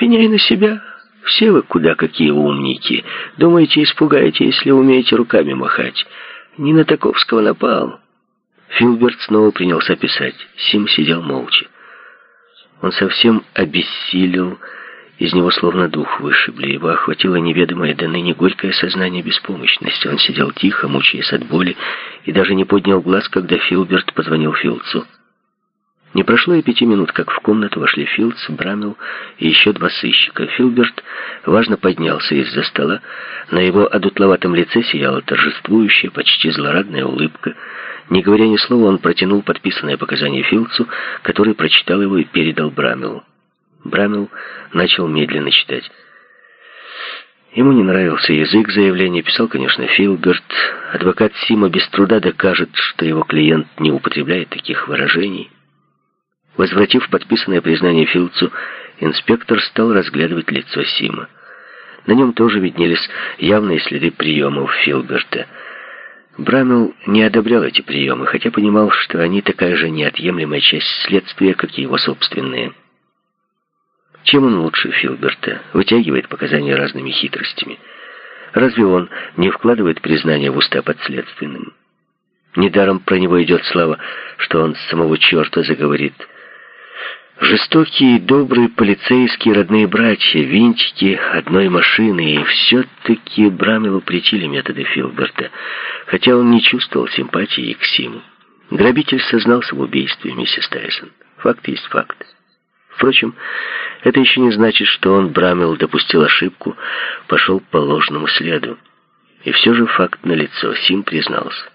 Пеняй на себя. Все вы куда какие умники. Думаете, испугаете, если умеете руками махать. Не на Таковского напал». Филберт снова принялся писать. Сим сидел молча. Он совсем обессилел, из него словно дух вышибли. Его охватило неведомое до ныне горькое сознание беспомощности. Он сидел тихо, мучаясь от боли, и даже не поднял глаз, когда Филберт позвонил Филдсу. Не прошло и 5 минут, как в комнату вошли Филдс, Браммел и еще 2 сыщика. Филберт важно поднялся из-за стола. На его одутловатом лице сияла торжествующая, почти злорадная улыбка. Не говоря ни слова, он протянул подписанное показание Филдсу, который прочитал его и передал Браммелу. Браммел начал медленно читать. Ему не нравился язык заявления, писал, конечно, Филберт. Адвокат Сима без труда докажет, что его клиент не употребляет таких выражений. Возвратив подписанное признание Филдсу, инспектор стал разглядывать лицо Сима. На нем тоже виднелись явные следы приемов Филберта. Браммел не одобрял эти приемы, хотя понимал, что они такая же неотъемлемая часть следствия, как и его собственные. Чем он лучше Филберта? Вытягивает показания разными хитростями. Разве он не вкладывает признание в уста подследственным? Недаром про него идет слава, что он с самого черта заговорит. Жестокие и добрые полицейские родные братья, винтики одной машины, и все-таки Браммелу претили методы Филберта, хотя он не чувствовал симпатии к Симу. Грабитель сознался в убийстве миссис Тайсон. Факт есть факт. Впрочем, это еще не значит, что он, Браммел, допустил ошибку, пошел по ложному следу. И все же факт налицо. Сим признался.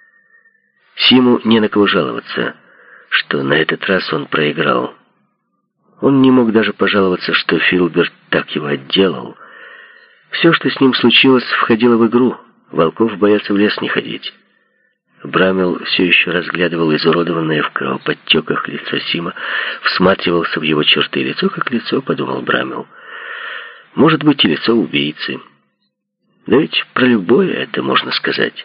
Симу не на кого жаловаться, что на этот раз он проиграл. Он не мог даже пожаловаться, что Филберт так его отделал. Все, что с ним случилось, входило в игру. Волков боятся в лес не ходить. Браммел все еще разглядывал изуродованное в кровоподтеках лицо Сима, всматривался в его черты. Лицо как лицо, подумал Браммел. Может быть, и лицо убийцы. Да ведь про любое это можно сказать.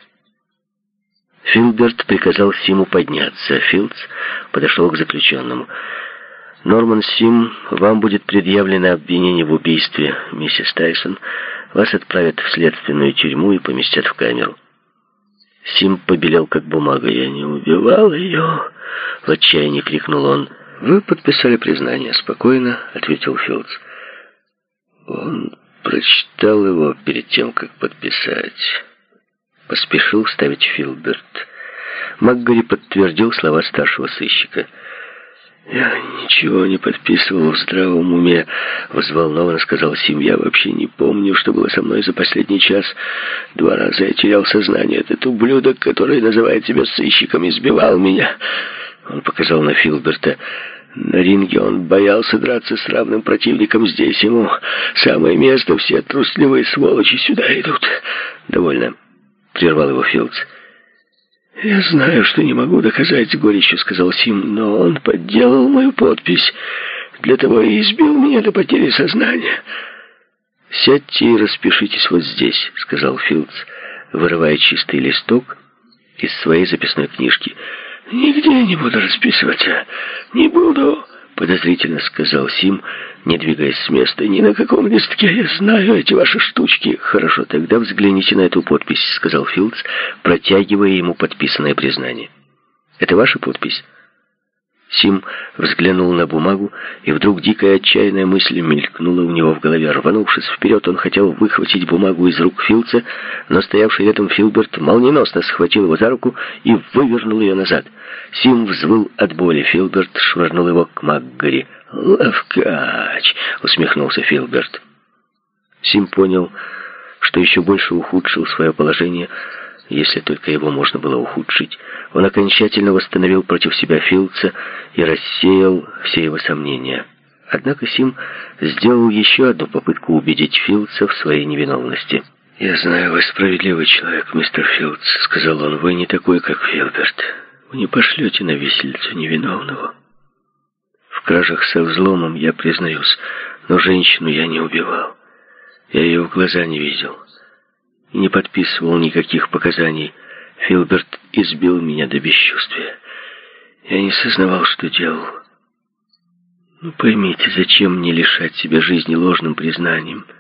Филберт приказал Симу подняться. Филдс подошел к заключенному. «Норман Сим, вам будет предъявлено обвинение в убийстве миссис Тайсон. Вас отправят в следственную тюрьму и поместят в камеру». Сим побелел, как бумага. «Я не убивал ее!» — в отчаянии крикнул он. «Вы подписали признание», — спокойно ответил Филдс. «Он прочитал его перед тем, как подписать», — поспешил вставить Филберт. МакГари подтвердил слова старшего сыщика. «Я ничего не подписывал в здравом уме», — взволнованно сказал Сим. «Я вообще не помню, что было со мной за последний час. 2 раза я терял сознание. Этот ублюдок, который называет себя сыщиком, избивал меня». Он показал на Филберта. «На ринге он боялся драться с равным противником. Здесь ему самое место. Все трусливые сволочи сюда идут». «Довольно», — прервал его Филдс. «Я знаю, что не могу доказать, — с горечью сказал Сим, — но он подделал мою подпись. Для того и избил меня до потери сознания». «Сядьте и распишитесь вот здесь», — сказал Филдс, вырывая чистый листок из своей записной книжки. «Нигде не буду расписываться. Не буду», — подозрительно сказал Сим, не двигаясь с места. «Ни на каком листке. Я знаю эти ваши штучки». «Хорошо, тогда взгляните на эту подпись», — сказал Филдс, протягивая ему подписанное признание. «Это ваша подпись?» Сим взглянул на бумагу, и вдруг дикая отчаянная мысль мелькнула у него в голове. Рванувшись вперед, он хотел выхватить бумагу из рук Филдса, но стоявший рядом Филберт молниеносно схватил его за руку и вывернул ее назад. Сим взвыл от боли. Филберт швырнул его к МакГари. «Ловкач!» — усмехнулся Филберт. Сим понял, что еще больше ухудшил свое положение, если только его можно было ухудшить. Он окончательно восстановил против себя Филдса и рассеял все его сомнения. Однако Сим сделал еще одну попытку убедить Филдса в своей невиновности. «Я знаю, вы справедливый человек, мистер Филдс», — сказал он. «Вы не такой, как Филберт. Вы не пошлете на виселицу невиновного. В кражах со взломом я признаюсь, но женщину я не убивал. Я ее в глаза не видел и не подписывал никаких показаний. Филберт избил меня до бесчувствия. Я не сознавал, что делал. Поймите, зачем мне лишать себя жизни ложным признанием?